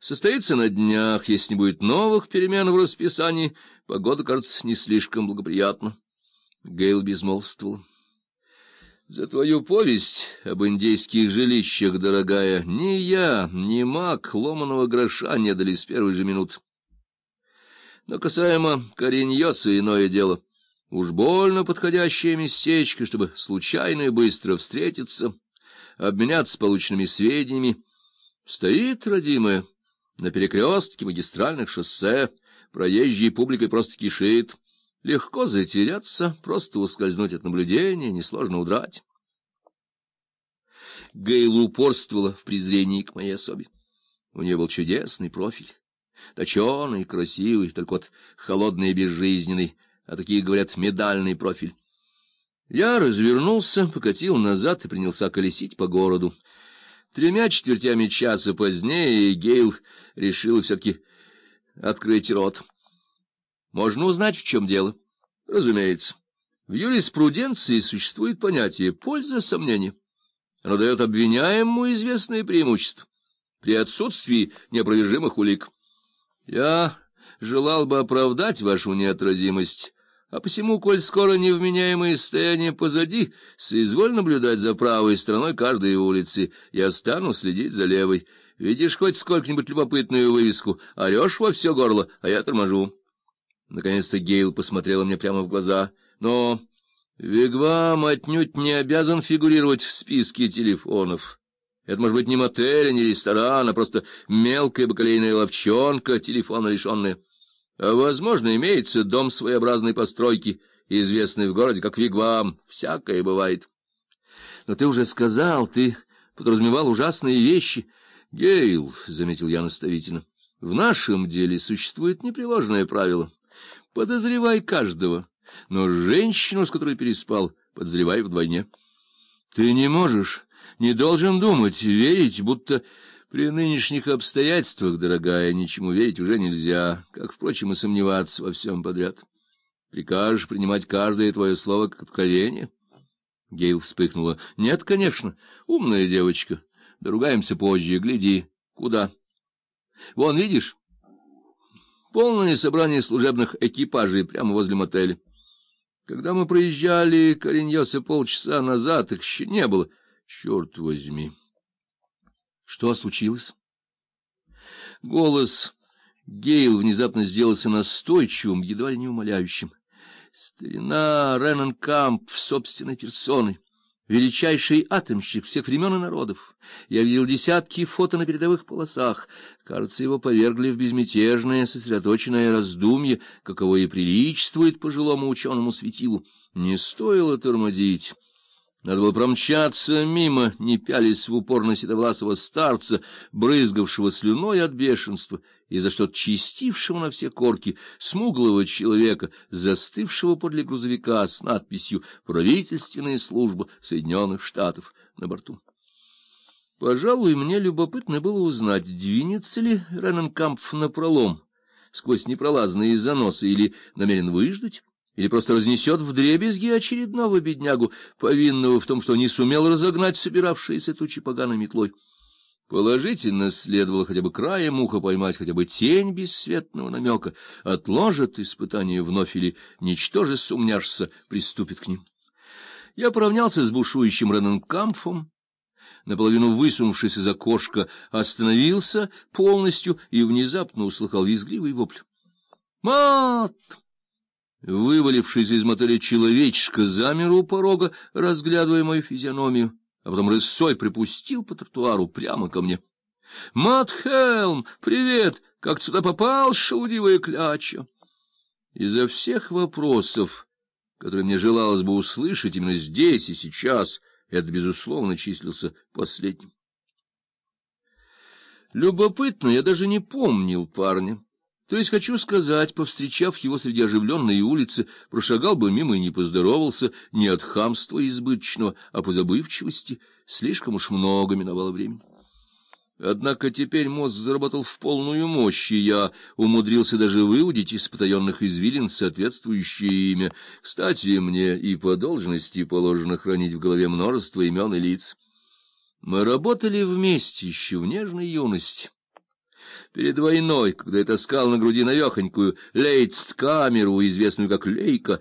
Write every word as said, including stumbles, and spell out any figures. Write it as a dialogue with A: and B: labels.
A: Состоится на днях, если не будет новых перемен в расписании. Погода, кажется, не слишком благоприятна. Гейл безмолвствовал. За твою повесть об индейских жилищах, дорогая, ни я, ни маг ломаного гроша не дали с первой же минуты. Но касаемо Кариньоса иное дело. Уж больно подходящее местечко, чтобы случайно и быстро встретиться, обменяться полученными сведениями. Стоит, родимая, на перекрестке магистральных шоссе, проезжей публикой просто кишит. Легко затеряться, просто ускользнуть от наблюдения, несложно удрать. Гейл упорствовала в презрении к моей особе. У нее был чудесный профиль, точеный, красивый, только вот холодный и безжизненный, а такие, говорят, медальный профиль. Я развернулся, покатил назад и принялся колесить по городу. Тремя четвертями часа позднее Гейл решила все-таки открыть рот. Можно узнать, в чем дело? Разумеется. В юриспруденции существует понятие «польза сомнения». Оно дает обвиняемому известное преимущество при отсутствии неопровержимых улик. Я желал бы оправдать вашу неотразимость, а посему, коль скоро невменяемое состояние позади, соизволь наблюдать за правой стороной каждой улицы, я стану следить за левой. Видишь хоть сколько-нибудь любопытную вывеску, орешь во все горло, а я торможу. Наконец-то Гейл посмотрела мне прямо в глаза. Но Вигвам отнюдь не обязан фигурировать в списке телефонов. Это может быть не мотель, не ресторан, а просто мелкая бакалейная лавчонка, телефона лишенная. А, возможно, имеется дом своеобразной постройки, известный в городе как Вигвам. Всякое бывает. Но ты уже сказал, ты подразумевал ужасные вещи. Гейл, — заметил я наставительно, — в нашем деле существует непреложное правило. Подозревай каждого, но женщину, с которой переспал, подозревай вдвойне. Ты не можешь, не должен думать, верить, будто при нынешних обстоятельствах, дорогая, ничему верить уже нельзя, как, впрочем, и сомневаться во всем подряд. Прикажешь принимать каждое твое слово как откровение? Гейл вспыхнула. Нет, конечно, умная девочка. Доругаемся позже, гляди. Куда? Вон, видишь? Полное собрание служебных экипажей прямо возле мотеля. Когда мы проезжали Кариньоса полчаса назад, их еще не было. Черт возьми! Что случилось? Голос Гейл внезапно сделался настойчивым, едва ли не умоляющим. Старина Рененкамп собственной персоной, величайший атомщик всех времен и народов. Я видел десятки фото на передовых полосах. Кажется, его повергли в безмятежное, сосредоточенное раздумье, каково и приличествует пожилому ученому светилу. Не стоило тормозить. Надо было промчаться мимо, не пялясь в упор на седовласого старца, брызгавшего слюной от бешенства, и за что-то чистившего на все корки, смуглого человека, застывшего подле грузовика с надписью «Правительственная служба Соединенных Штатов» на борту. Пожалуй, мне любопытно было узнать, двинется ли Рененкампф напролом сквозь непролазные заносы или намерен выждать, или просто разнесет вдребезги очередного беднягу, повинного в том, что не сумел разогнать собиравшиеся тучи поганой метлой. Положительно следовало хотя бы краем уха поймать хотя бы тень бесцветного намека, отложит испытание вновь или, ничтоже сумняшься, приступит к ним. Я поравнялся с бушующим Рененкампфом, наполовину высунувшись из окошка, остановился полностью и внезапно услыхал визгливый вопль. «Мат!» Вывалившийся из мотеля человечишка замер у порога, разглядывая мою физиономию, а потом рысцой припустил по тротуару прямо ко мне. — Мат Хелм, привет! Как ты сюда попал, шелудивая кляча? Изо всех вопросов, которые мне желалось бы услышать именно здесь и сейчас, это, безусловно, числился последним. Любопытно, я даже не помнил парня. То есть, хочу сказать, повстречав его среди оживленной улицы, прошагал бы мимо и не поздоровался, не от хамства избыточного, а по забывчивости. Слишком уж много миновало времени. Однако теперь мозг заработал в полную мощь, и я умудрился даже выудить из потаенных извилин соответствующее имя. Кстати, мне и по должности положено хранить в голове множество имен и лиц. Мы работали вместе еще в нежной юности. Перед войной, когда я таскал на груди навехонькую лейцт-камеру, известную как Лейка,